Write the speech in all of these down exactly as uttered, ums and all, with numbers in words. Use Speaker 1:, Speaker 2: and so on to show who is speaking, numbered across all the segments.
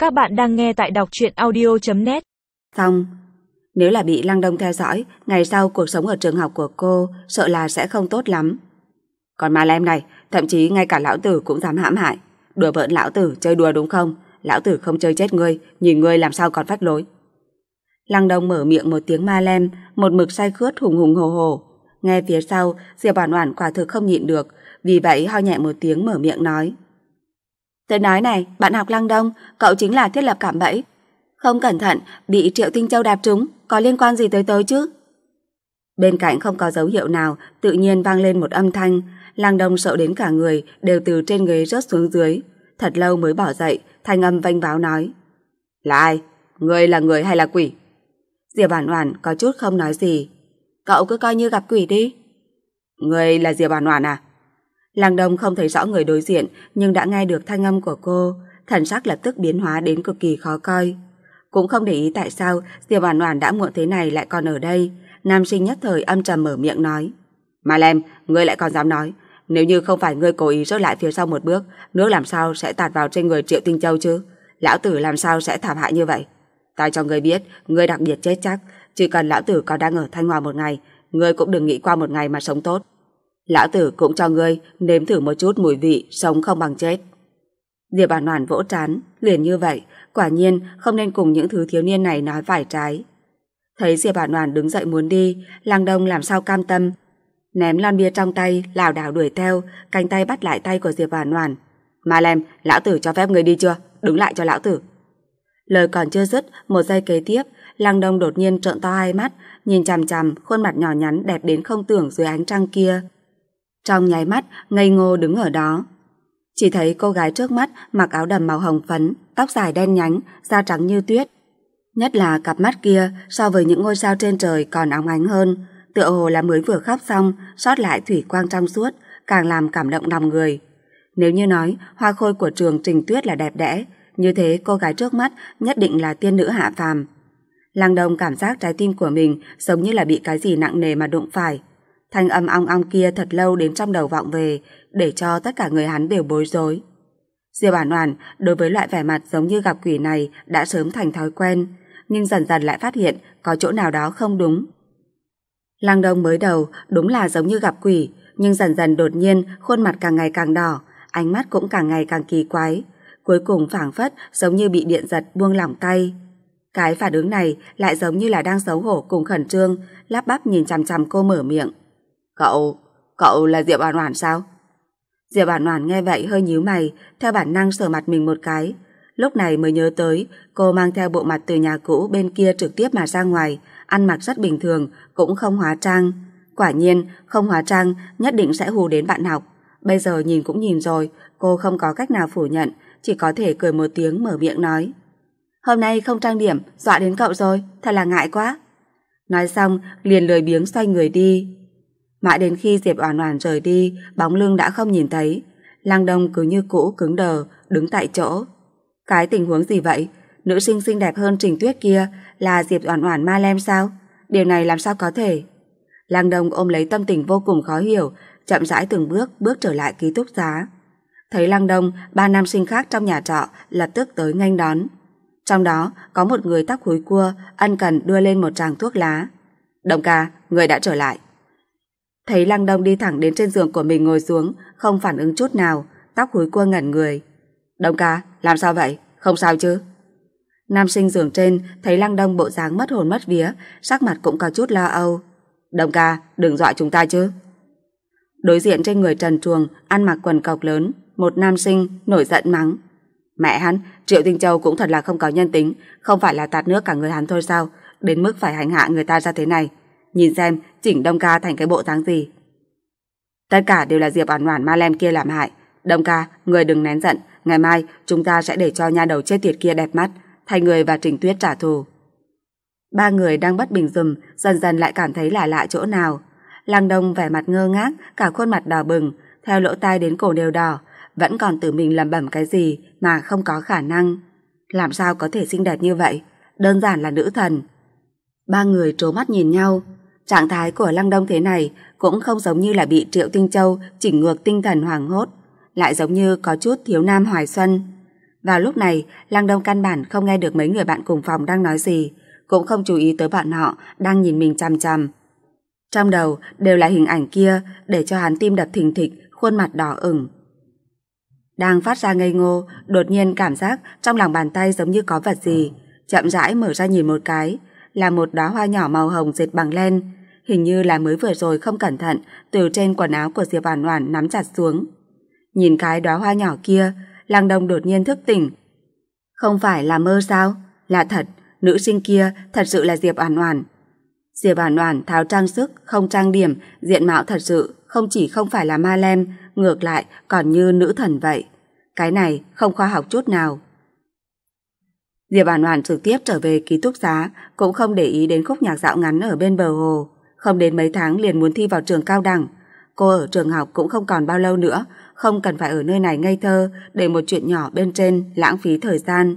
Speaker 1: Các bạn đang nghe tại đọc truyện audio chấm net.
Speaker 2: Xong, nếu là bị Lăng Đông theo dõi, ngày sau cuộc sống ở trường học của cô sợ là sẽ không tốt lắm. Còn mà em này, thậm chí ngay cả lão tử cũng dám hãm hại. Đùa bỡn lão tử, chơi đùa đúng không? Lão tử không chơi chết ngươi, nhìn ngươi làm sao còn phách lối. Lăng Đông mở miệng một tiếng ma lem, một mực say khướt hùng hùng hồ hồ. Nghe phía sau, Diệp Oản Oản quả thực không nhịn được, vì vậy ho nhẹ một tiếng mở miệng nói. Tôi nói này, bạn học Lăng Đông, cậu chính là thiết lập cạm bẫy. Không cẩn thận, bị Triệu Tinh Châu đạp trúng, có liên quan gì tới tôi chứ? Bên cạnh không có dấu hiệu nào, tự nhiên vang lên một âm thanh. Lăng Đông sợ đến cả người đều từ trên ghế rớt xuống dưới. Thật lâu mới bỏ dậy, thanh âm vênh váo nói. Là ai? Ngươi là người hay là quỷ? Diệp Oản Oản có chút không nói gì. Cậu cứ coi như gặp quỷ đi. Ngươi là Diệp Oản Oản à? Lăng Đông không thấy rõ người đối diện, nhưng đã nghe được thanh âm của cô, thần sắc lập tức biến hóa đến cực kỳ khó coi. Cũng không để ý tại sao Diệp Oản Oản đã muộn thế này lại còn ở đây. Nam sinh nhất thời âm trầm mở miệng nói. Mà Lem, ngươi lại còn dám nói. Nếu như không phải ngươi cố ý rớt lại phía sau một bước, nước làm sao sẽ tạt vào trên người Triệu Tinh Châu chứ? Lão tử làm sao sẽ thảm hại như vậy? Ta cho ngươi biết, ngươi đặc biệt chết chắc. Chỉ cần lão tử còn đang ở Thanh Hòa một ngày, ngươi cũng đừng nghĩ qua một ngày mà sống tốt. Lão tử cũng cho ngươi nếm thử một chút mùi vị sống không bằng chết. Diệp Oản Oản vỗ trán, liền như vậy, quả nhiên không nên cùng những thứ thiếu niên này nói phải trái. Thấy Diệp Oản Oản đứng dậy muốn đi, Lăng Đông làm sao cam tâm, ném lon bia trong tay, lảo đảo đuổi theo, cánh tay bắt lại tay của Diệp Oản Oản. "Ma Lem, lão tử cho phép ngươi đi chưa? Đứng lại cho lão tử." Lời còn chưa dứt, một giây kế tiếp, Lăng Đông đột nhiên trợn to hai mắt, nhìn chằm chằm khuôn mặt nhỏ nhắn đẹp đến không tưởng dưới ánh trăng kia. Trong nháy mắt, ngây ngô đứng ở đó. Chỉ thấy cô gái trước mắt mặc áo đầm màu hồng phấn, tóc dài đen nhánh, da trắng như tuyết. Nhất là cặp mắt kia so với những ngôi sao trên trời còn óng ánh hơn, tựa hồ là mới vừa khóc xong, sót lại thủy quang trong suốt, càng làm cảm động lòng người. Nếu như nói hoa khôi của trường Trình Tuyết là đẹp đẽ, như thế cô gái trước mắt nhất định là tiên nữ hạ phàm. Lăng Đông cảm giác trái tim của mình giống như là bị cái gì nặng nề mà đụng phải. Thanh âm ong ong kia thật lâu đến trong đầu vọng về, để cho tất cả người hắn đều bối rối. Diệp Oản Oản đối với loại vẻ mặt giống như gặp quỷ này đã sớm thành thói quen, nhưng dần dần lại phát hiện có chỗ nào đó không đúng. Lăng Đông mới đầu đúng là giống như gặp quỷ, nhưng dần dần đột nhiên khuôn mặt càng ngày càng đỏ, ánh mắt cũng càng ngày càng kỳ quái, cuối cùng phảng phất giống như bị điện giật buông lỏng tay. Cái phản ứng này lại giống như là đang xấu hổ cùng khẩn trương, lắp bắp nhìn chằm chằm cô mở miệng. Cậu, cậu là Diệp Oản Oản sao? Diệp Oản Oản nghe vậy hơi nhíu mày, theo bản năng sờ mặt mình một cái. Lúc này mới nhớ tới, cô mang theo bộ mặt từ nhà cũ bên kia trực tiếp mà ra ngoài, ăn mặc rất bình thường, cũng không hóa trang. Quả nhiên, không hóa trang nhất định sẽ hù đến bạn học. Bây giờ nhìn cũng nhìn rồi, cô không có cách nào phủ nhận, chỉ có thể cười một tiếng mở miệng nói. Hôm nay không trang điểm, dọa đến cậu rồi, thật là ngại quá. Nói xong, liền lười biếng xoay người đi. Mãi đến khi Diệp Oản Oản rời đi, bóng lưng đã không nhìn thấy. Lăng Đông cứ như cũ cứng đờ, đứng tại chỗ. Cái tình huống gì vậy? Nữ sinh xinh đẹp hơn Trình Tuyết kia là Diệp Oản Oản Ma Lem sao? Điều này làm sao có thể? Lăng Đông ôm lấy tâm tình vô cùng khó hiểu, chậm rãi từng bước bước trở lại ký túc xá. Thấy Lăng Đông, ba nam sinh khác trong nhà trọ lập tức tới nghênh đón. Trong đó có một người tóc húi cua, ân cần đưa lên một tràng thuốc lá. Đông ca, người đã trở lại. Thấy Lăng Đông đi thẳng đến trên giường của mình ngồi xuống, không phản ứng chút nào, tóc húi cua ngẩn người. Đông ca, làm sao vậy? Không sao chứ? Nam sinh giường trên thấy Lăng Đông bộ dáng mất hồn mất vía, sắc mặt cũng có chút lo âu. Đông ca, đừng dọa chúng ta chứ. Đối diện trên người trần truồng, ăn mặc quần cộc lớn, một nam sinh nổi giận mắng. Mẹ hắn, Triệu Tinh Châu cũng thật là không có nhân tính, không phải là tạt nước cả người hắn thôi sao, đến mức phải hành hạ người ta ra thế này. Nhìn xem, chỉnh Đông ca thành cái bộ dáng gì. Tất cả đều là Diệp Oản Oản Ma Lem kia làm hại. Đông ca, người đừng nén giận, ngày mai chúng ta sẽ để cho nha đầu chết tiệt kia đẹp mắt, thay người và Trình Tuyết trả thù. Ba người đang bất bình rùm, dần dần lại cảm thấy lạ lạ chỗ nào. Lăng Đông vẻ mặt ngơ ngác, cả khuôn mặt đỏ bừng, theo lỗ tai đến cổ đều đỏ, vẫn còn tự mình lẩm bẩm cái gì mà không có khả năng. Làm sao có thể xinh đẹp như vậy? Đơn giản là nữ thần. Ba người trố mắt nhìn nhau. Trạng thái của Lăng Đông thế này cũng không giống như là bị Triệu Tinh Châu chỉnh ngược tinh thần hoảng hốt, lại giống như có chút thiếu nam hoài xuân. Vào lúc này, Lăng Đông căn bản không nghe được mấy người bạn cùng phòng đang nói gì, cũng không chú ý tới bọn họ đang nhìn mình chằm chằm. Trong đầu đều là hình ảnh kia, để cho hắn tim đập thình thịch, khuôn mặt đỏ ửng. Đang phát ra ngây ngô, đột nhiên cảm giác trong lòng bàn tay giống như có vật gì, chậm rãi mở ra nhìn một cái, là một đóa hoa nhỏ màu hồng dệt bằng len, hình như là mới vừa rồi không cẩn thận từ trên quần áo của Diệp Oản Oản nắm chặt xuống. Nhìn cái đóa hoa nhỏ kia, Lăng Đông đột nhiên thức tỉnh. Không phải là mơ sao? Là thật, nữ sinh kia thật sự là Diệp Oản Oản. Diệp Oản Oản tháo trang sức, không trang điểm, diện mạo thật sự không chỉ không phải là ma lem, ngược lại còn như nữ thần vậy. Cái này không khoa học chút nào. Diệp Oản Oản trực tiếp trở về ký túc xá, cũng không để ý đến khúc nhạc dạo ngắn ở bên bờ hồ. Không đến mấy tháng liền muốn thi vào trường cao đẳng. Cô ở trường học cũng không còn bao lâu nữa, không cần phải ở nơi này ngây thơ để một chuyện nhỏ bên trên lãng phí thời gian.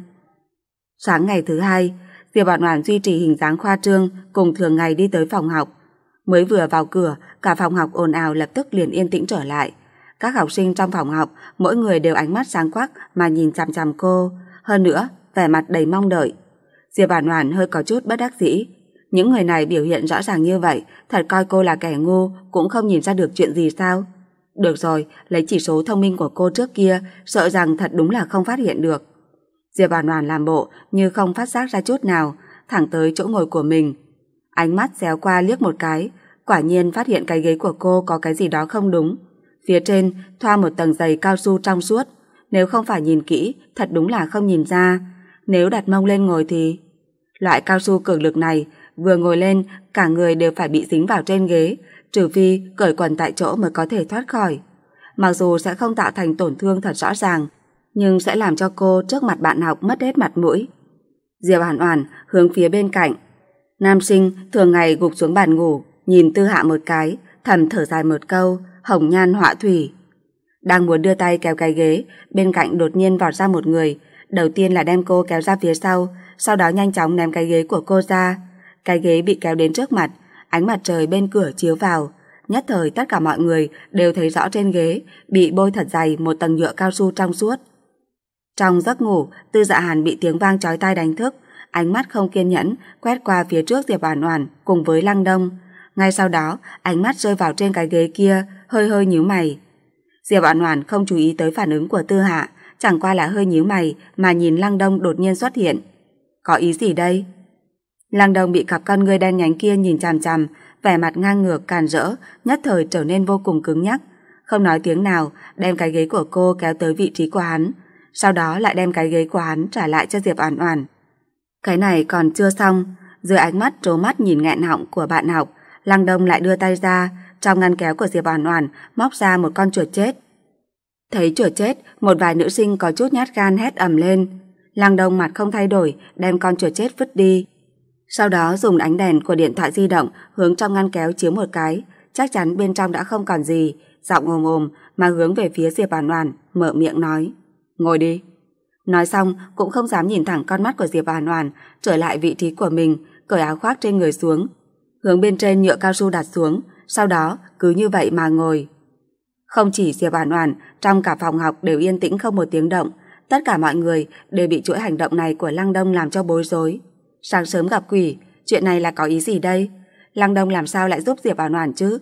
Speaker 2: Sáng ngày thứ hai, Diệp Oản Oản duy trì hình dáng khoa trương, cùng thường ngày đi tới phòng học. Mới vừa vào cửa, cả phòng học ồn ào lập tức liền yên tĩnh trở lại. Các học sinh trong phòng học, mỗi người đều ánh mắt sáng quắc mà nhìn chằm chằm cô, hơn nữa, vẻ mặt đầy mong đợi. Diệp Oản Oản hơi có chút bất đắc dĩ. Những người này biểu hiện rõ ràng như vậy, thật coi cô là kẻ ngu cũng không nhìn ra được chuyện gì sao? Được rồi, lấy chỉ số thông minh của cô trước kia, sợ rằng thật đúng là không phát hiện được. Diệp Oản Oản làm bộ như không phát giác ra chút nào, thẳng tới chỗ ngồi của mình. Ánh mắt xéo qua liếc một cái, quả nhiên phát hiện cái ghế của cô có cái gì đó không đúng. Phía trên thoa một tầng giày cao su trong suốt, nếu không phải nhìn kỹ, thật đúng là không nhìn ra. Nếu đặt mông lên ngồi thì... Loại cao su cường lực này, vừa ngồi lên, cả người đều phải bị dính vào trên ghế, trừ phi cởi quần tại chỗ mới có thể thoát khỏi. Mặc dù sẽ không tạo thành tổn thương thật rõ ràng, nhưng sẽ làm cho cô trước mặt bạn học mất hết mặt mũi. Diệp Oản Oản hướng phía bên cạnh. Nam sinh thường ngày gục xuống bàn ngủ, nhìn Tư Hạ một cái, thầm thở dài một câu, hồng nhan họa thủy. Đang muốn đưa tay kéo cái ghế, bên cạnh đột nhiên vọt ra một người, đầu tiên là đem cô kéo ra phía sau, sau đó nhanh chóng ném cái ghế của cô ra. Cái ghế bị kéo đến trước mặt, ánh mặt trời bên cửa chiếu vào, nhất thời tất cả mọi người đều thấy rõ trên ghế bị bôi thật dày một tầng nhựa cao su trong suốt. Trong giấc ngủ, Tư Dạ Hàn bị tiếng vang chói tai đánh thức, ánh mắt không kiên nhẫn quét qua phía trước Diệp Oản Oản cùng với Lăng Đông. Ngay sau đó, ánh mắt rơi vào trên cái ghế kia, hơi hơi nhíu mày. Diệp Oản Oản không chú ý tới phản ứng của Tư Hạ, chẳng qua là hơi nhíu mày mà nhìn Lăng Đông đột nhiên xuất hiện. Có ý gì đây? Lăng Đông bị cặp con ngươi đen nhánh kia nhìn chằm chằm, vẻ mặt ngang ngược càn rỡ, nhất thời trở nên vô cùng cứng nhắc, không nói tiếng nào, đem cái ghế của cô kéo tới vị trí của hắn, sau đó lại đem cái ghế của hắn trả lại cho Diệp Oản Oản. Cái này còn chưa xong, dưới ánh mắt trố mắt nhìn nghẹn họng của bạn học, Lăng Đông lại đưa tay ra, trong ngăn kéo của Diệp Oản Oản móc ra một con chuột chết. Thấy chuột chết, một vài nữ sinh có chút nhát gan hét ầm lên. Lăng Đông mặt không thay đổi, đem con chuột chết vứt đi. Sau đó dùng ánh đèn của điện thoại di động hướng trong ngăn kéo chiếu một cái, chắc chắn bên trong đã không còn gì, giọng ồm ồm mà hướng về phía Diệp Oản Oản, mở miệng nói: "Ngồi đi." Nói xong cũng không dám nhìn thẳng con mắt của Diệp Oản Oản, trở lại vị trí của mình, cởi áo khoác trên người xuống, hướng bên trên nhựa cao su đặt xuống, sau đó cứ như vậy mà ngồi. Không chỉ Diệp Oản Oản, trong cả phòng học đều yên tĩnh không một tiếng động, tất cả mọi người đều bị chuỗi hành động này của Lăng Đông làm cho bối rối. Sáng sớm gặp quỷ, chuyện này là có ý gì đây? Lăng Đông làm sao lại giúp Diệp Oản Oản chứ?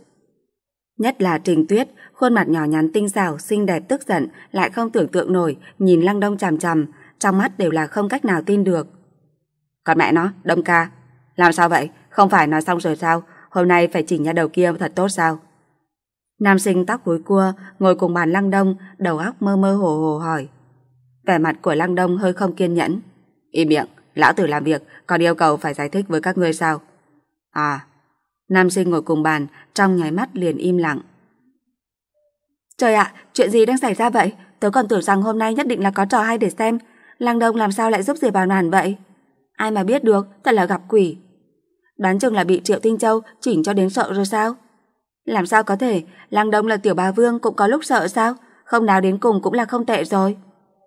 Speaker 2: Nhất là Trình Tuyết, khuôn mặt nhỏ nhắn tinh xảo, xinh đẹp tức giận, lại không tưởng tượng nổi, nhìn Lăng Đông chằm chằm, trong mắt đều là không cách nào tin được. Còn mẹ nó, Đông ca, làm sao vậy? Không phải nói xong rồi sao? Hôm nay phải chỉnh nha đầu kia thật tốt sao? Nam sinh tóc búi cua ngồi cùng bàn Lăng Đông, đầu óc mơ mơ hồ hồ hỏi. Vẻ mặt của Lăng Đông hơi không kiên nhẫn. Im miệng, lão tử làm việc, còn yêu cầu phải giải thích với các ngươi sao? À. Nam sinh ngồi cùng bàn, trong nháy mắt liền im lặng. Trời ạ, chuyện gì đang xảy ra vậy? Tớ còn tưởng rằng hôm nay nhất định là có trò hay để xem. Lăng Đông làm sao lại giúp Diệp Oản Oản vậy? Ai mà biết được, thật là gặp quỷ. Đoán chừng là bị Triệu Tinh Châu chỉnh cho đến sợ rồi sao? Làm sao có thể, Lăng Đông là tiểu bá vương cũng có lúc sợ sao? Không nào đến cùng cũng là không tệ rồi.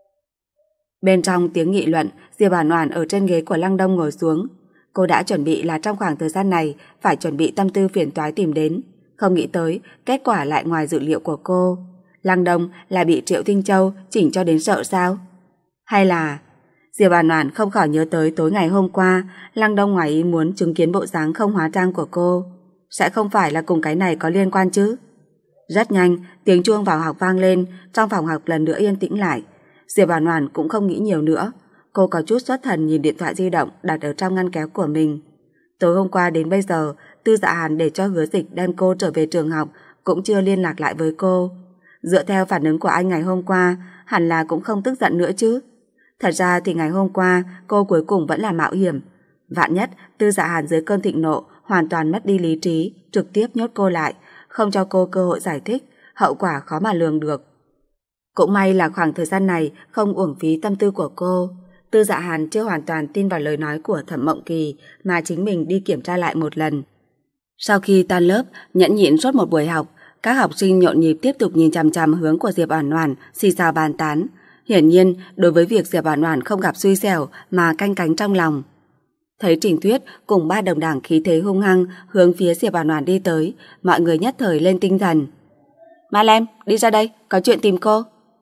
Speaker 2: Bên trong tiếng nghị luận, Diệp Oản Oản ở trên ghế của Lăng Đông ngồi xuống. Cô đã chuẩn bị là trong khoảng thời gian này phải chuẩn bị tâm tư phiền toái tìm đến, không nghĩ tới kết quả lại ngoài dự liệu của cô. Lăng Đông là bị Triệu Tinh Châu chỉnh cho đến sợ sao? Hay là... Diệp Oản Oản không khỏi nhớ tới tối ngày hôm qua, Lăng Đông ngoài ý muốn chứng kiến bộ dáng không hóa trang của cô. Sẽ không phải là cùng cái này có liên quan chứ? Rất nhanh, tiếng chuông vào học vang lên, trong phòng học lần nữa yên tĩnh lại. Diệp Oản Oản cũng không nghĩ nhiều nữa. Cô có chút xuất thần nhìn điện thoại di động đặt ở trong ngăn kéo của mình. Tối hôm qua đến bây giờ, Tư Dạ Hàn để cho Hứa Dịch đem cô trở về trường học cũng chưa liên lạc lại với cô. Dựa theo phản ứng của anh ngày hôm qua, hẳn là cũng không tức giận nữa chứ. Thật ra thì ngày hôm qua cô cuối cùng vẫn là mạo hiểm. Vạn nhất Tư Dạ Hàn dưới cơn thịnh nộ hoàn toàn mất đi lý trí, trực tiếp nhốt cô lại, không cho cô cơ hội giải thích, hậu quả khó mà lường được. Cũng may là khoảng thời gian này không uổng phí tâm tư của cô. Tư Dạ Hàn chưa hoàn toàn tin vào lời nói của Thẩm Mộng Kỳ mà chính mình đi kiểm tra lại một lần. Sau khi tan lớp, nhẫn nhịn suốt một buổi học, các học sinh nhộn nhịp tiếp tục nhìn chằm chằm hướng của Diệp Oản Oản, xì xào bàn tán. Hiển nhiên, đối với việc Diệp Oản Oản không gặp xui xẻo mà canh cánh trong lòng. Thấy Trình Tuyết cùng ba đồng đảng khí thế hung hăng hướng phía Diệp Oản Oản đi tới, mọi người nhất thời lên tinh thần. "Ma Lem, đi ra đây, có chuyện tìm cô."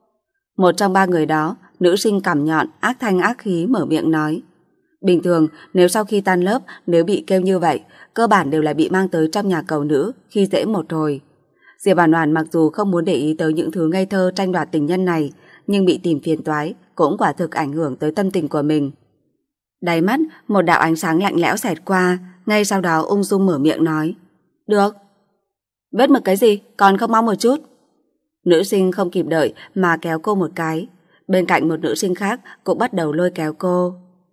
Speaker 2: Một trong ba người đó, nữ sinh cằm nhọn, ác thanh ác khí mở miệng nói. Bình thường, nếu sau khi tan lớp, nếu bị kêu như vậy, cơ bản đều là bị mang tới trong nhà cầu nữ, khi dễ một hồi. Diệp Oản Oản mặc dù không muốn để ý tới những thứ ngây thơ tranh đoạt tình nhân này, nhưng bị tìm phiền toái cũng quả thực ảnh hưởng tới tâm tình của mình. Đáy mắt, một đạo ánh sáng lạnh lẽo xẹt qua, ngay sau đó ung dung mở miệng nói. Được. Vết mực cái gì, còn không mau một chút. Nữ sinh không kịp đợi mà kéo cô một cái. Bên cạnh một nữ sinh khác cũng bắt đầu lôi kéo cô.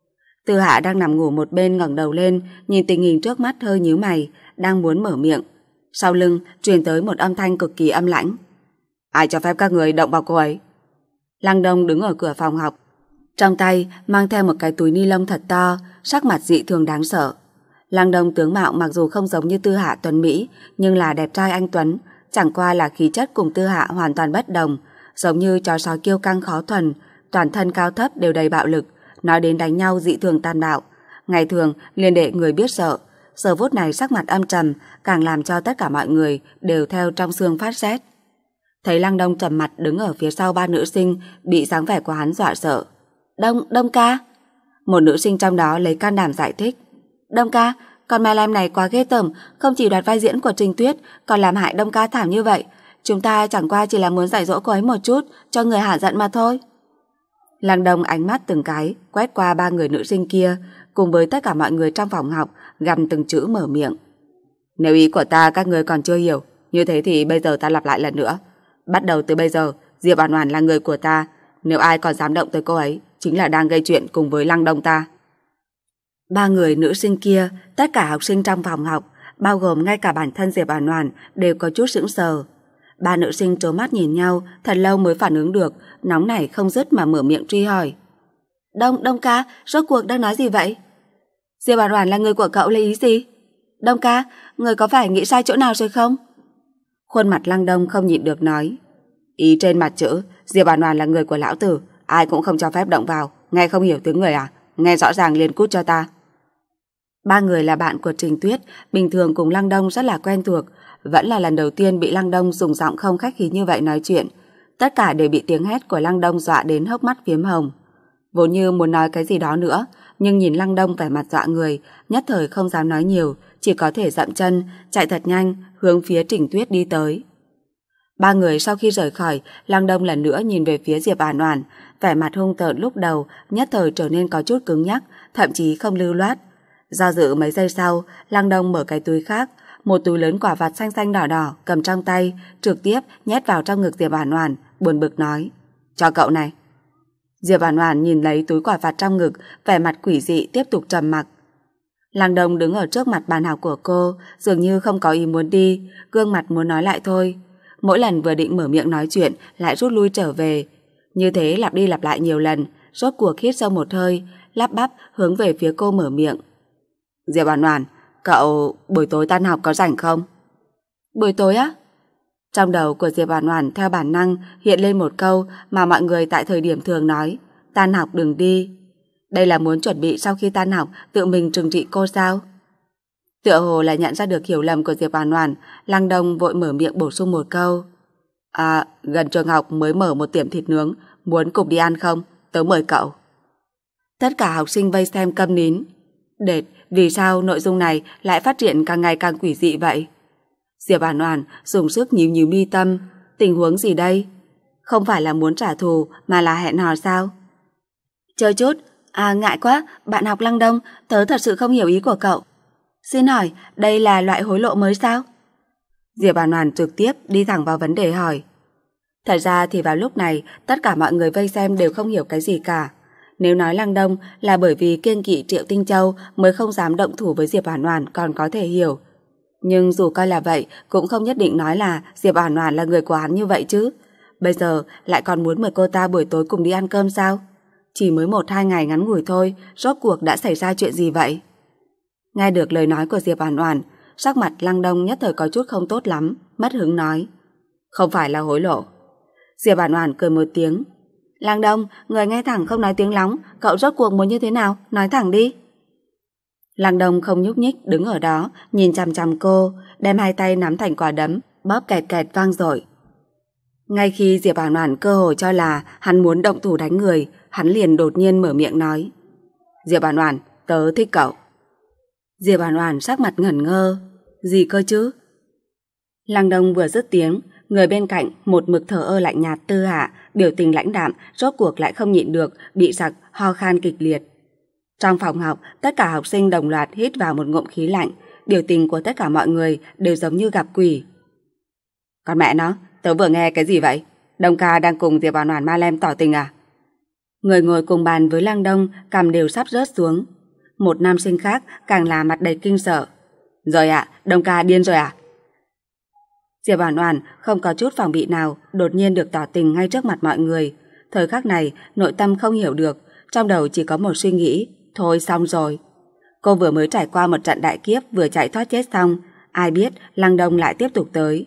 Speaker 2: Tư Hạ đang nằm ngủ một bên ngẩng đầu lên, nhìn tình hình trước mắt hơi nhíu mày, đang muốn mở miệng. Sau lưng truyền tới một âm thanh cực kỳ âm lãnh. Ai cho phép các người động vào cô ấy? Lăng Đông đứng ở cửa phòng học, trong tay mang theo một cái túi ni lông thật to, sắc mặt dị thường đáng sợ. Lăng Đông tướng mạo mặc dù không giống như Tư Hạ tuấn mỹ, nhưng là đẹp trai anh tuấn, chẳng qua là khí chất cùng Tư Hạ hoàn toàn bất đồng, giống như chó sói kiêu căng khó thuần, toàn thân cao thấp đều đầy bạo lực, nói đến đánh nhau dị thường tàn bạo, ngày thường liền để người biết sợ. Giờ phút này sắc mặt âm trầm, càng làm cho tất cả mọi người đều theo trong xương phát rét. Thấy Lăng Đông trầm mặt đứng ở phía sau ba nữ sinh, bị dáng vẻ của hắn dọa sợ. Đông, Đông ca. Một nữ sinh trong đó lấy can đảm giải thích. Đông ca, con Mai Lam này quá ghê tởm, không chỉ đoạt vai diễn của Trình Tuyết, còn làm hại Đông ca thảm như vậy. Chúng ta chẳng qua chỉ là muốn dạy dỗ cô ấy một chút, cho người hả giận mà thôi. Lăng Đông ánh mắt từng cái quét qua ba người nữ sinh kia, cùng với tất cả mọi người trong phòng học, gằn từng chữ mở miệng. Nếu ý của ta các người còn chưa hiểu, như thế thì bây giờ ta lặp lại lần nữa. Bắt đầu từ bây giờ, Diệp Oản Oản là người của ta, nếu ai còn dám động tới cô ấy, chính là đang gây chuyện cùng với Lăng Đông ta. Ba người nữ sinh kia, tất cả học sinh trong phòng học, bao gồm ngay cả bản thân Diệp Oản Oản đều có chút sững sờ. Ba nữ sinh trố mắt nhìn nhau, thật lâu mới phản ứng được, nóng nảy không dứt mà mở miệng truy hỏi. Đông, Đông ca, rốt cuộc đang nói gì vậy? Diệp Oản Oản là người của cậu lấy ý gì? Đông ca, người có phải nghĩ sai chỗ nào rồi không? Khuôn mặt Lăng Đông không nhịn được nói. Ý trên mặt chữ, Diệp Oản Oản là người của lão tử, ai cũng không cho phép động vào, nghe không hiểu tiếng người à? Nghe rõ ràng liền cút cho ta. Ba người là bạn của Trình Tuyết, bình thường cùng Lăng Đông rất là quen thuộc, vẫn là lần đầu tiên bị Lăng Đông dùng giọng không khách khí như vậy nói chuyện. Tất cả đều bị tiếng hét của Lăng Đông dọa đến hốc mắt phiếm hồng. Vốn như muốn nói cái gì đó nữa, nhưng nhìn Lăng Đông vẻ mặt dọa người, nhất thời không dám nói nhiều, chỉ có thể dậm chân, chạy thật nhanh, hướng phía Trình Tuyết đi tới. Ba người sau khi rời khỏi, Lăng Đông lần nữa nhìn về phía Diệp Oản Oản, vẻ mặt hung tợn lúc đầu nhất thời trở nên có chút cứng nhắc, thậm chí không lưu loát. Do dự mấy giây sau, Lăng Đông mở cái túi khác, một túi lớn quả vặt xanh xanh đỏ đỏ cầm trong tay, trực tiếp nhét vào trong ngực Diệp Oản Oản, buồn bực nói: "Cho cậu này." Diệp Oản Oản nhìn lấy túi quả vặt trong ngực, vẻ mặt quỷ dị tiếp tục trầm mặc. Lăng Đông đứng ở trước mặt bàn học của cô, dường như không có ý muốn đi, gương mặt muốn nói lại thôi. Mỗi lần vừa định mở miệng nói chuyện lại rút lui trở về. Như thế lặp đi lặp lại nhiều lần, rốt cuộc hít sâu một hơi, lắp bắp hướng về phía cô mở miệng. Diệp Oản Oản, cậu buổi tối tan học có rảnh không? Buổi tối á? Trong đầu của Diệp Oản Oản theo bản năng hiện lên một câu mà mọi người tại thời điểm thường nói, tan học đừng đi. Đây là muốn chuẩn bị sau khi tan học tự mình trừng trị cô sao? Tựa hồ là nhận ra được hiểu lầm của Diệp Oản Oản, Lăng Đông vội mở miệng bổ sung một câu. À, gần trường học mới mở một tiệm thịt nướng, muốn cùng đi ăn không? tớ mời cậu. Tất cả học sinh vây xem câm nín. Đệt, vì sao nội dung này lại phát triển càng ngày càng quỷ dị vậy? Diệp Oản Oản dùng sức nhíu nhíu mi tâm. Tình huống gì đây? Không phải là muốn trả thù mà là hẹn hò sao? Chơi chút. À ngại quá, bạn học Lăng Đông, tớ thật sự không hiểu ý của cậu. Xin hỏi, đây là loại hối lộ mới sao? Diệp Oản Oản trực tiếp đi thẳng vào vấn đề hỏi. Thật ra thì vào lúc này, tất cả mọi người vây xem đều không hiểu cái gì cả. Nếu nói Lăng Đông là bởi vì kiêng kỵ Triệu Tinh Châu mới không dám động thủ với Diệp Oản Oản còn có thể hiểu. Nhưng dù coi là vậy, cũng không nhất định nói là Diệp Oản Oản là người của hắn như vậy chứ. Bây giờ lại còn muốn mời cô ta buổi tối cùng đi ăn cơm sao? Chỉ mới một hai ngày ngắn ngủi thôi, rốt cuộc đã xảy ra chuyện gì vậy? Nghe được lời nói của Diệp Oản Oản, sắc mặt Lăng Đông nhất thời có chút không tốt lắm, mất hứng nói. Không phải là hối lộ. Diệp Oản Oản cười một tiếng. Lăng Đông, người nghe thẳng không nói tiếng lóng, cậu rốt cuộc muốn như thế nào? Nói thẳng đi. Lăng Đông không nhúc nhích đứng ở đó, nhìn chằm chằm cô, đem hai tay nắm thành quả đấm, bóp kẹt kẹt vang dội. Ngay khi Diệp Oản Oản cơ hồ cho là hắn muốn động thủ đánh người, hắn liền đột nhiên mở miệng nói. Diệp Oản Oản, tớ thích cậu. Diệp Oản Oản sắc mặt ngẩn ngơ. Gì cơ chứ? Lăng Đông vừa dứt tiếng, người bên cạnh một mực thờ ơ lạnh nhạt Tư Hạ, biểu tình lãnh đạm, rốt cuộc lại không nhịn được, bị sặc ho khan kịch liệt. Trong phòng học, tất cả học sinh đồng loạt hít vào một ngụm khí lạnh, biểu tình của tất cả mọi người đều giống như gặp quỷ. Con mẹ nó, tớ vừa nghe cái gì vậy? Đông ca đang cùng Diệp Oản Oản ma lem tỏ tình à? Người ngồi cùng bàn với Lăng Đông cằm đều sắp rớt xuống. Một nam sinh khác càng là mặt đầy kinh sợ. Rồi ạ, à, Đông ca điên rồi à? Diệp Oản Oản không có chút phòng bị nào, đột nhiên được tỏ tình ngay trước mặt mọi người. Thời khắc này, nội tâm không hiểu được, trong đầu chỉ có một suy nghĩ, thôi xong rồi. Cô vừa mới trải qua một trận đại kiếp, vừa chạy thoát chết xong, ai biết Lăng Đông lại tiếp tục tới.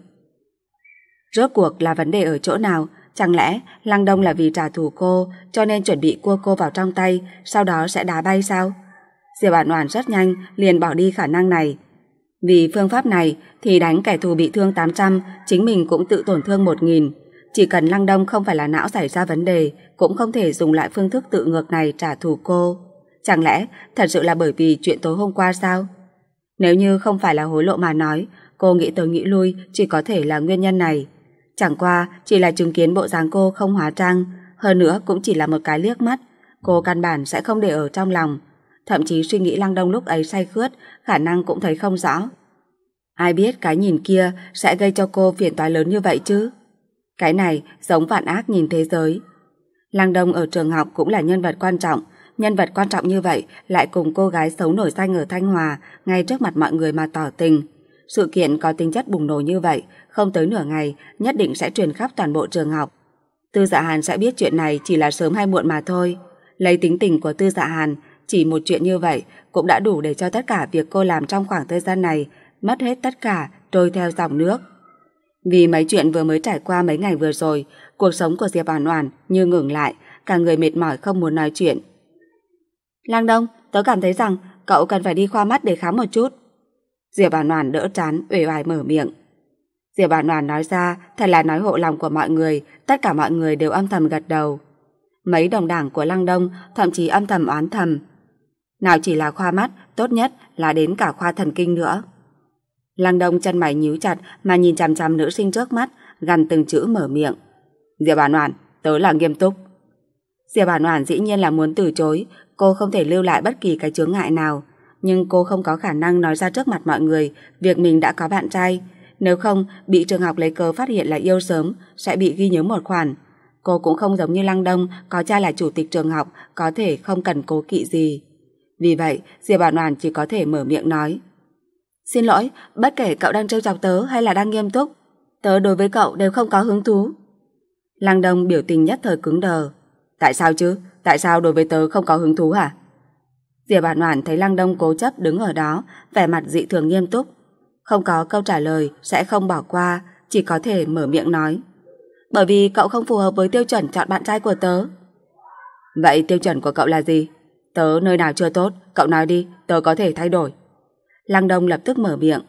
Speaker 2: Rốt cuộc là vấn đề ở chỗ nào? Chẳng lẽ Lăng Đông là vì trả thù cô cho nên chuẩn bị cua cô vào trong tay, sau đó sẽ đá bay sao? Diệp Oản Oản rất nhanh liền bỏ đi khả năng này. Vì phương pháp này thì đánh kẻ thù bị thương tám trăm, chính mình cũng tự tổn thương một nghìn. Chỉ cần Lăng Đông không phải là não xảy ra vấn đề, cũng không thể dùng lại phương thức tự ngược này trả thù cô. Chẳng lẽ thật sự là bởi vì chuyện tối hôm qua sao? Nếu như không phải là hối lộ mà nói, cô nghĩ tới nghĩ lui chỉ có thể là nguyên nhân này. Chẳng qua chỉ là chứng kiến bộ dáng cô không hóa trang, hơn nữa cũng chỉ là một cái liếc mắt, cô căn bản sẽ không để ở trong lòng. Thậm chí suy nghĩ Lăng Đông lúc ấy say khướt, khả năng cũng thấy không rõ. Ai biết cái nhìn kia sẽ gây cho cô phiền toái lớn như vậy chứ? Cái này giống vạn ác nhìn thế giới. Lăng Đông ở trường học cũng là nhân vật quan trọng, nhân vật quan trọng như vậy lại cùng cô gái xấu nổi danh ở Thanh Hòa ngay trước mặt mọi người mà tỏ tình. Sự kiện có tính chất bùng nổ như vậy, không tới nửa ngày nhất định sẽ truyền khắp toàn bộ trường học. Tư Dạ Hàn sẽ biết chuyện này chỉ là sớm hay muộn mà thôi. Lấy tính tình của Tư Dạ Hàn, chỉ một chuyện như vậy cũng đã đủ để cho tất cả việc cô làm trong khoảng thời gian này mất hết tất cả, trôi theo dòng nước. Vì mấy chuyện vừa mới trải qua mấy ngày vừa rồi, cuộc sống của Diệp Oản Oản như ngừng lại, cả người mệt mỏi không muốn nói chuyện. Lăng Đông, tớ cảm thấy rằng cậu cần phải đi khoa mắt để khám một chút. Diệp Oản Oản đỡ trán, uể oải mở miệng. Diệp Oản Oản nói ra thật là nói hộ lòng của mọi người, tất cả mọi người đều âm thầm gật đầu. Mấy đồng đảng của Lăng Đông thậm chí âm thầm oán thầm. Nào chỉ là khoa mắt, tốt nhất là đến cả khoa thần kinh nữa. Lăng Đông chân mày nhíu chặt mà nhìn chằm chằm nữ sinh trước mắt, gằn từng chữ mở miệng. Diệp Oản Oản, tớ là nghiêm túc. Diệp Oản Oản dĩ nhiên là muốn từ chối, cô không thể lưu lại bất kỳ cái chướng ngại nào, nhưng cô không có khả năng nói ra trước mặt mọi người việc mình đã có bạn trai, nếu không bị trường học lấy cớ phát hiện là yêu sớm sẽ bị ghi nhớ một khoản. Cô cũng không giống như Lăng Đông có cha là chủ tịch trường học, có thể không cần cố kỵ gì. Vì vậy, Diệp Oản Oản chỉ có thể mở miệng nói. Xin lỗi, bất kể cậu đang trêu chọc tớ hay là đang nghiêm túc, tớ đối với cậu đều không có hứng thú. Lăng Đông biểu tình nhất thời cứng đờ. Tại sao chứ? Tại sao đối với tớ không có hứng thú hả? Diệp Oản Oản thấy Lăng Đông cố chấp đứng ở đó, vẻ mặt dị thường nghiêm túc. Không có câu trả lời, sẽ không bỏ qua, chỉ có thể mở miệng nói. Bởi vì cậu không phù hợp với tiêu chuẩn chọn bạn trai của tớ. Vậy tiêu chuẩn của cậu là gì? Tớ nơi nào chưa tốt, cậu nói đi, tớ có thể thay đổi. Lăng Đông lập tức mở miệng.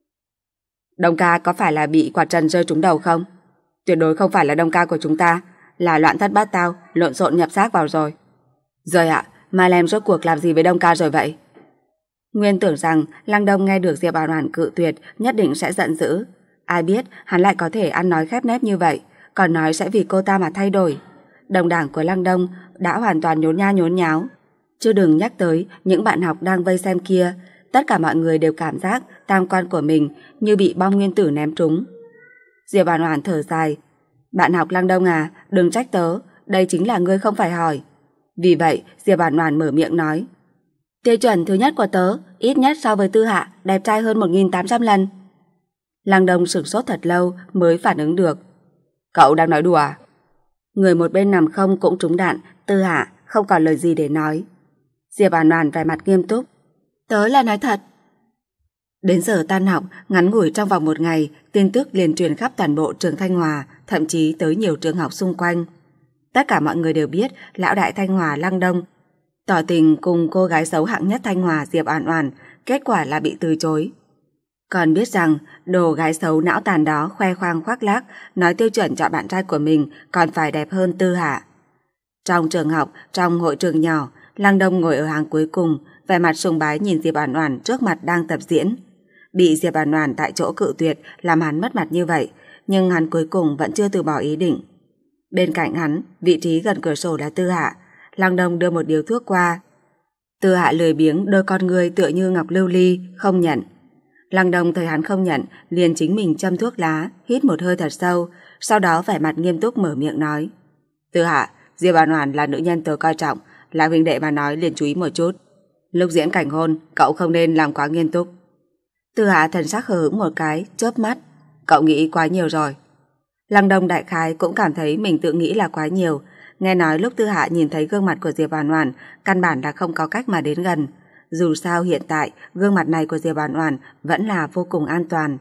Speaker 2: Đông ca có phải là bị quạt trần rơi trúng đầu không? Tuyệt đối không phải là Đông ca của chúng ta. là loạn thất bát tao, lộn xộn nhập xác vào rồi. Rồi ạ, Mai Lem rốt cuộc làm gì với Đông Ca rồi vậy? Nguyên tưởng rằng Lăng Đông nghe được Diệp Oản Oản cự tuyệt nhất định sẽ giận dữ. Ai biết hắn lại có thể ăn nói khép nép như vậy, còn nói sẽ vì cô ta mà thay đổi. Đồng đảng của Lăng Đông đã hoàn toàn nhốn nha nhốn nháo. Chứ đừng nhắc tới những bạn học đang vây xem kia, tất cả mọi người đều cảm giác tam quan của mình như bị bom nguyên tử ném trúng. Diệp Oản Oản thở dài, bạn học Lăng Đông à, đừng trách tớ, đây chính là ngươi không phải hỏi. Vì vậy Diệp Oản Oản mở miệng nói, tiêu chuẩn thứ nhất của tớ ít nhất so với Tư Hạ đẹp trai hơn một nghìn tám trăm lần. Lăng Đông sửng sốt thật lâu mới phản ứng được. Cậu đang nói đùa à? Người một bên nằm không cũng trúng đạn, Tư Hạ không còn lời gì để nói. Diệp Oản Oản vẻ mặt nghiêm túc, tớ là nói thật. Đến giờ tan học, ngắn ngủi trong vòng một ngày, tin tức liền truyền khắp toàn bộ trường Thanh Hòa, thậm chí tới nhiều trường học xung quanh. Tất cả mọi người đều biết lão đại Thanh Hòa Lăng Đông tỏ tình cùng cô gái xấu hạng nhất Thanh Hòa Diệp Oản Oản, kết quả là bị từ chối. Còn biết rằng đồ gái xấu não tàn đó khoe khoang khoác lác, nói tiêu chuẩn chọn bạn trai của mình còn phải đẹp hơn Tư Hạ. Trong trường học, trong hội trường nhỏ, Lăng Đông ngồi ở hàng cuối cùng, vẻ mặt sùng bái nhìn Diệp Oản Oản trước mặt đang tập diễn. Bị Diệp Oản Oản tại chỗ cự tuyệt làm hắn mất mặt như vậy, nhưng hắn cuối cùng vẫn chưa từ bỏ ý định. Bên cạnh hắn, vị trí gần cửa sổ là Tư Hạ. Lăng Đông đưa một điếu thuốc qua. Tư Hạ lười biếng đôi con ngươi tựa như ngọc lưu ly, không nhận. Lăng Đông thấy hắn không nhận, liền chính mình châm thuốc lá, hít một hơi thật sâu, sau đó vẻ mặt nghiêm túc mở miệng nói, Tư Hạ, Diệp Oản Oản là nữ nhân tớ coi trọng, là huynh đệ mà nói liền chú ý một chút. Lúc diễn cảnh hôn, cậu không nên làm quá nghiêm túc. Tư Hạ thần sắc hờ hững một cái, chớp mắt, cậu nghĩ quá nhiều rồi. Lăng Đông đại khái cũng cảm thấy mình tự nghĩ là quá nhiều. Nghe nói lúc Tư Hạ nhìn thấy gương mặt của Diệp Oản Oản, căn bản là không có cách mà đến gần. Dù sao hiện tại, gương mặt này của Diệp Oản Oản vẫn là vô cùng an toàn.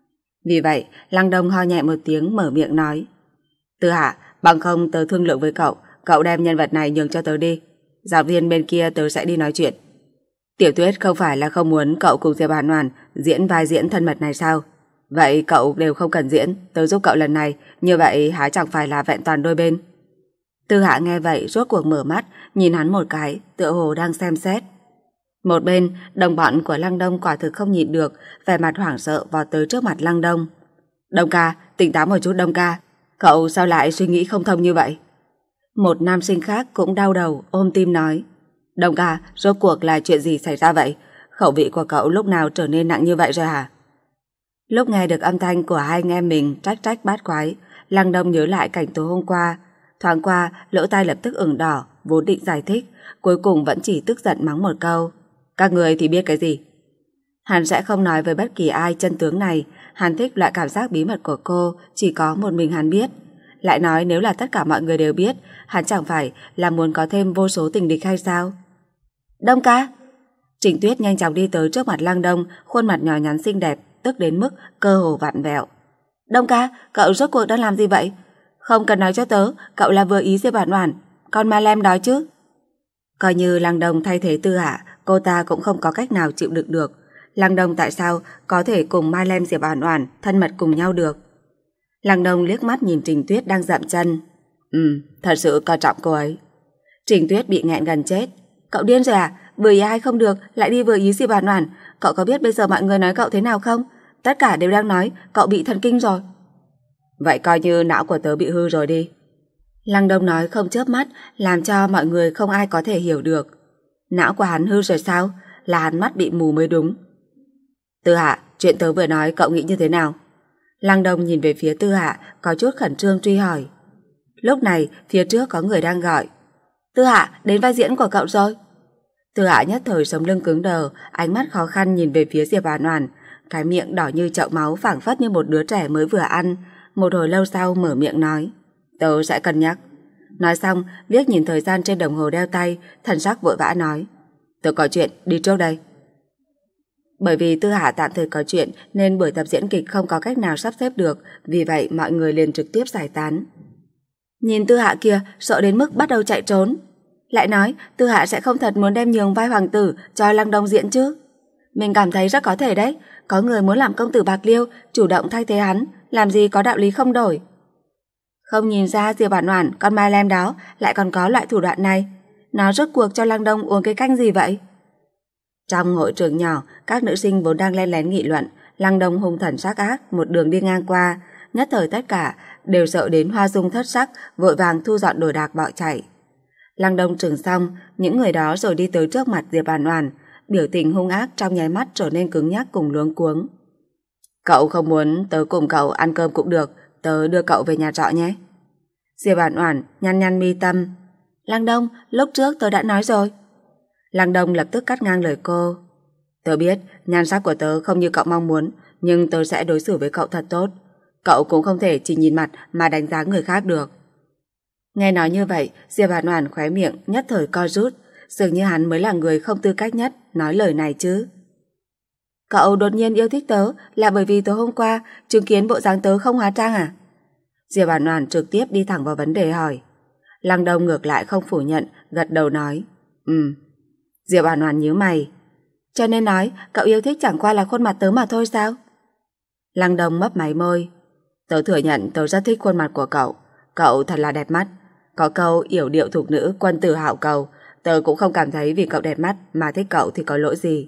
Speaker 2: Vì vậy, Lăng Đông ho nhẹ một tiếng mở miệng nói, Tư Hạ, bằng không tớ thương lượng với cậu, cậu đem nhân vật này nhường cho tớ đi. Giáo viên bên kia tớ sẽ đi nói chuyện. Tiểu Tuyết không phải là không muốn cậu cùng Diệp Oản Oản diễn vai diễn thân mật này sao? Vậy cậu đều không cần diễn, tớ giúp cậu lần này, như vậy há chẳng phải là vẹn toàn đôi bên. Tư Hạ nghe vậy rốt cuộc mở mắt, nhìn hắn một cái, tựa hồ đang xem xét. Một bên, đồng bọn của Lăng Đông quả thực không nhịn được, vẻ mặt hoảng sợ vọt tới trước mặt Lăng Đông. Đông ca, tỉnh táo một chút Đông ca, cậu sao lại suy nghĩ không thông như vậy? Một nam sinh khác cũng đau đầu, ôm tim nói, Đông ca, rốt cuộc là chuyện gì xảy ra vậy? Khẩu vị của cậu lúc nào trở nên nặng như vậy rồi hả? Lúc nghe được âm thanh của hai anh em mình trách trách bát quái, Lăng Đông nhớ lại cảnh tối hôm qua. Thoáng qua, lỗ tai lập tức ửng đỏ, vốn định giải thích, cuối cùng vẫn chỉ tức giận mắng một câu. Các người thì biết cái gì? Hắn sẽ không nói với bất kỳ ai chân tướng này, hắn thích loại cảm giác bí mật của cô, chỉ có một mình hắn biết. Lại nói nếu là tất cả mọi người đều biết, hắn chẳng phải là muốn có thêm vô số tình địch hay sao? Đông ca! Trịnh Tuyết nhanh chóng đi tới trước mặt Lăng Đông, khuôn mặt nhỏ nhắn xinh đẹp, tức đến mức cơ hồ vặn vẹo. Đông ca, cậu rốt cuộc đang làm gì vậy? Không cần nói cho tớ, cậu là vừa ý Diệp Oản Oản, con ma lem đó chứ. Coi như Lăng Đông thay thế Tư Hạ, cô ta cũng không có cách nào chịu đựng được. Lăng Đông tại sao có thể cùng Mai Lem Diệp Oản Oản thân mật cùng nhau được? Lăng Đông liếc mắt nhìn Trình Tuyết đang dậm chân. Ừ, thật sự coi trọng cô ấy. Trình Tuyết bị nghẹn gần chết. Cậu điên rồi à? Vừa ý ai không được, lại đi vừa ý Diệp Oản Oản. Cậu có biết bây giờ mọi người nói cậu thế nào không? Tất cả đều đang nói cậu bị thần kinh rồi. Vậy coi như não của tớ bị hư rồi đi. Lăng Đông nói không chớp mắt, làm cho mọi người không ai có thể hiểu được. Não của hắn hư rồi sao? Là hắn mắt bị mù mới đúng. Tư Hạ, chuyện tớ vừa nói cậu nghĩ như thế nào? Lăng Đông nhìn về phía Tư Hạ, có chút khẩn trương truy hỏi. Lúc này, phía trước có người đang gọi. Tư Hạ, đến vai diễn của cậu rồi. Tư Hạ nhất thời sống lưng cứng đờ, ánh mắt khó khăn nhìn về phía Diệp Oản Oản, cái miệng đỏ như chậu máu phảng phất như một đứa trẻ mới vừa ăn. Một hồi lâu sau mở miệng nói, tớ sẽ cân nhắc. Nói xong, liếc nhìn thời gian trên đồng hồ đeo tay, thần sắc vội vã nói, tớ có chuyện, đi trước đây. Bởi vì Tư Hạ tạm thời có chuyện nên buổi tập diễn kịch không có cách nào sắp xếp được, vì vậy mọi người liền trực tiếp giải tán. Nhìn Tư Hạ kia, sợ đến mức bắt đầu chạy trốn. Lại nói, Tư Hạ sẽ không thật muốn đem nhường vai hoàng tử cho Lăng Đông diễn chứ? Mình cảm thấy rất có thể đấy, có người muốn làm công tử Bạc Liêu, chủ động thay thế hắn, làm gì có đạo lý không đổi. Không nhìn ra Diệp Oản Oản con ma lem đó lại còn có loại thủ đoạn này. Nó rốt cuộc cho Lăng Đông uống cái canh gì vậy? Trong hội trường nhỏ, các nữ sinh vốn đang len lén nghị luận. Lăng Đông hung thần sắc ác một đường đi ngang qua, nhất thời tất cả đều sợ đến hoa dung thất sắc, vội vàng thu dọn đồ đạc bỏ chạy. Lăng Đông trừng xong, những người đó rồi đi tới trước mặt Diệp Oản Oản, biểu tình hung ác trong nháy mắt trở nên cứng nhắc cùng luống cuống. Cậu không muốn tớ cùng cậu ăn cơm cũng được, tớ đưa cậu về nhà trọ nhé. Diệp Oản Oản nhăn nhăn mi tâm. Lăng Đông, lúc trước tớ đã nói rồi. Lăng Đông lập tức cắt ngang lời cô. Tớ biết nhan sắc của tớ không như cậu mong muốn, nhưng tớ sẽ đối xử với cậu thật tốt. Cậu cũng không thể chỉ nhìn mặt mà đánh giá người khác được. Nghe nói như vậy, Diệp Oản Oản khóe miệng nhất thời co rút, dường như hắn mới là người không tư cách nhất nói lời này chứ. Cậu đột nhiên yêu thích tớ là bởi vì tối hôm qua chứng kiến bộ dáng tớ không hóa trang à? Diệp Oản Oản trực tiếp đi thẳng vào vấn đề hỏi. Lăng Đông ngược lại không phủ nhận, gật đầu nói. Ừm. Diệp Oản Oản nhíu mày. Cho nên nói cậu yêu thích chẳng qua là khuôn mặt tớ mà thôi sao? Lăng Đông mấp máy môi. Tớ thừa nhận tớ rất thích khuôn mặt của cậu. Cậu thật là đẹp mắt. Có câu yểu điệu thục nữ quân tử hảo cầu, tớ cũng không cảm thấy vì cậu đẹp mắt mà thích cậu thì có lỗi gì.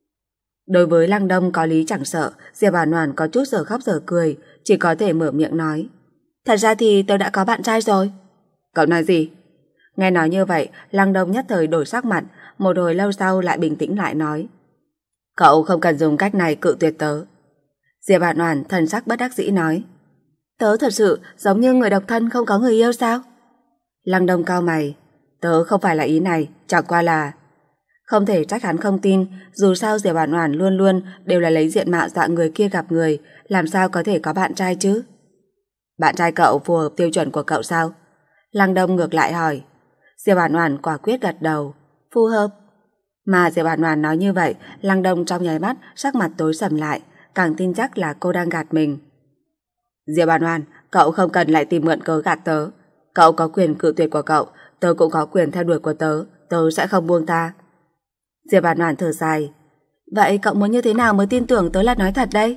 Speaker 2: Đối với Lăng Đông có lý chẳng sợ, Diệp Oản Oản có chút giờ khóc giờ cười, chỉ có thể mở miệng nói. Thật ra thì tớ đã có bạn trai rồi. Cậu nói gì? Nghe nói như vậy, Lăng Đông nhất thời đổi sắc mặt, một hồi lâu sau lại bình tĩnh lại nói. Cậu không cần dùng cách này cự tuyệt tớ. Diệp Oản Oản thần sắc bất đắc dĩ nói. Tớ thật sự giống như người độc thân không có người yêu sao? Lăng Đông cau mày. Tớ không phải là ý này, chẳng qua là... Không thể trách hắn không tin, dù sao Diệp Oản Oản luôn luôn đều là lấy diện mạo dọa người kia gặp người, làm sao có thể có bạn trai chứ? Bạn trai cậu phù hợp tiêu chuẩn của cậu sao? Lăng Đông ngược lại hỏi. Diệp Oản Oản quả quyết gật đầu. Phù hợp. Mà Diệp Oản Oản nói như vậy, Lăng Đông trong nháy mắt sắc mặt tối sầm lại, càng tin chắc là cô đang gạt mình. Diệp Oản Oản, cậu không cần lại tìm mượn cớ gạt tớ. Cậu có quyền cự tuyệt của cậu, tớ cũng có quyền theo đuổi của tớ, tớ sẽ không buông tha. Diệp Oản Oản thở dài. Vậy cậu muốn như thế nào mới tin tưởng tớ là nói thật đây?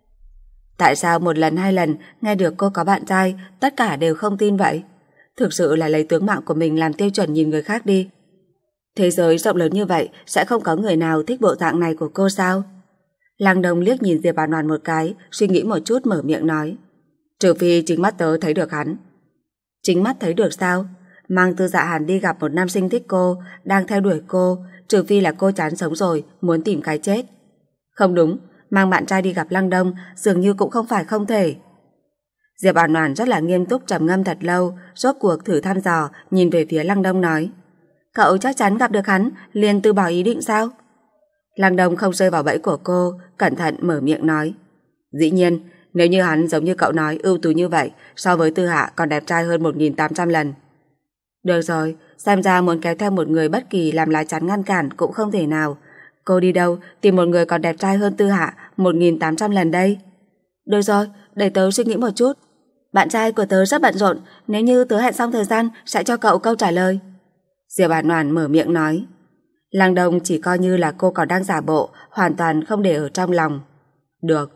Speaker 2: Tại sao một lần hai lần nghe được cô có bạn trai, tất cả đều không tin vậy? Thực sự là lấy tướng mạo của mình làm tiêu chuẩn nhìn người khác đi. Thế giới rộng lớn như vậy, sẽ không có người nào thích bộ dạng này của cô sao? Lăng Đông liếc nhìn Diệp Oản Oản một cái, suy nghĩ một chút mở miệng nói. Trừ phi chính mắt tớ thấy được hắn. Chính mắt thấy được sao? Mang Tư Dạ Hàn đi gặp một nam sinh thích cô, đang theo đuổi cô, trừ phi là cô chán sống rồi, muốn tìm cái chết. Không đúng, mang bạn trai đi gặp Lăng Đông dường như cũng không phải không thể. Diệp Oản Oản rất là nghiêm túc trầm ngâm thật lâu, rốt cuộc thử thăm dò, nhìn về phía Lăng Đông nói. Cậu chắc chắn gặp được hắn, liền từ bỏ ý định sao? Lăng Đông không rơi vào bẫy của cô, cẩn thận mở miệng nói. Dĩ nhiên, nếu như hắn giống như cậu nói ưu tú như vậy, so với Tư Hạ còn đẹp trai hơn một nghìn tám trăm lần. Được rồi, xem ra muốn kéo theo một người bất kỳ làm lá chắn ngăn cản cũng không thể nào. Cô đi đâu tìm một người còn đẹp trai hơn Tư Hạ một nghìn tám trăm lần đây? Được rồi, để tớ suy nghĩ một chút. Bạn trai của tớ rất bận rộn, nếu như tớ hẹn xong thời gian sẽ cho cậu câu trả lời. Diệp Oản Oản mở miệng nói. Lăng Đông chỉ coi như là cô còn đang giả bộ, hoàn toàn không để ở trong lòng. Được.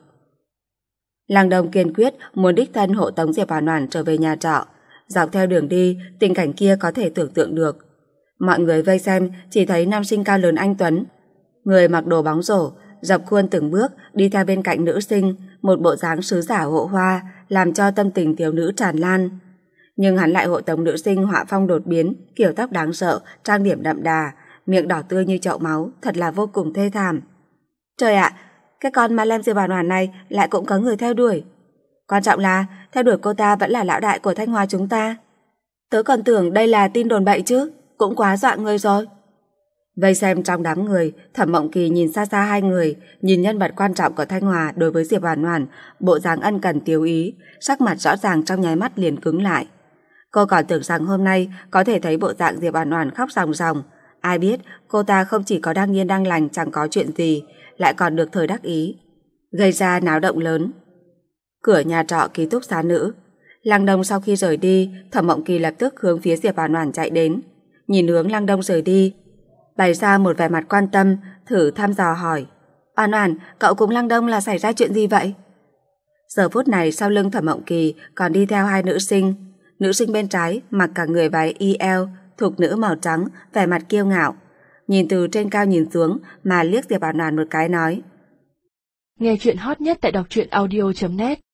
Speaker 2: Lăng Đông kiên quyết muốn đích thân hộ tống Diệp Oản Oản trở về nhà trọ. Dọc theo đường đi, tình cảnh kia có thể tưởng tượng được. Mọi người vây xem chỉ thấy nam sinh cao lớn anh tuấn, người mặc đồ bóng rổ, dập khuôn từng bước đi theo bên cạnh nữ sinh, một bộ dáng sứ giả hộ hoa, làm cho tâm tình thiếu nữ tràn lan. Nhưng hắn lại hộ tống nữ sinh họa phong đột biến, kiểu tóc đáng sợ, trang điểm đậm đà, miệng đỏ tươi như chậu máu, thật là vô cùng thê thảm. Trời ạ, cái con ma lem Diệp Oản Oản này lại cũng có người theo đuổi. Quan trọng là theo đuổi cô ta vẫn là lão đại của Thanh Hoa chúng ta. Tớ còn tưởng đây là tin đồn bậy chứ, cũng quá dọa người rồi. Vây xem trong đám người, Thẩm Mộng Kỳ nhìn xa xa hai người, nhìn nhân vật quan trọng của Thanh Hòa đối với Diệp Oản Oản, bộ dáng ân cần tiếu ý, sắc mặt rõ ràng trong nháy mắt liền cứng lại. Cô còn tưởng rằng hôm nay có thể thấy bộ dạng Diệp Oản Oản khóc ròng ròng, ai biết cô ta không chỉ có đang yên đang lành chẳng có chuyện gì, lại còn được thời đắc ý, gây ra náo động lớn. Cửa nhà trọ ký túc xá nữ. Lăng Đông sau khi rời đi, Thẩm Mộng Kỳ lập tức hướng phía Diệp Oản Oản chạy đến, nhìn hướng Lăng Đông rời đi, bày ra một vẻ mặt quan tâm, thử thăm dò hỏi. Oản Oản, cậu cùng Lăng Đông là xảy ra chuyện gì vậy? Giờ phút này sau lưng Thẩm Mộng Kỳ còn đi theo hai nữ sinh. Nữ sinh bên trái mặc cả người váy i eo, thục nữ màu trắng, vẻ mặt kiêu ngạo. Nhìn từ trên cao nhìn xuống mà liếc Diệp Bảo Đoàn một cái nói.
Speaker 1: Nghe chuyện hot nhất tại đọc truyện audio chấm net.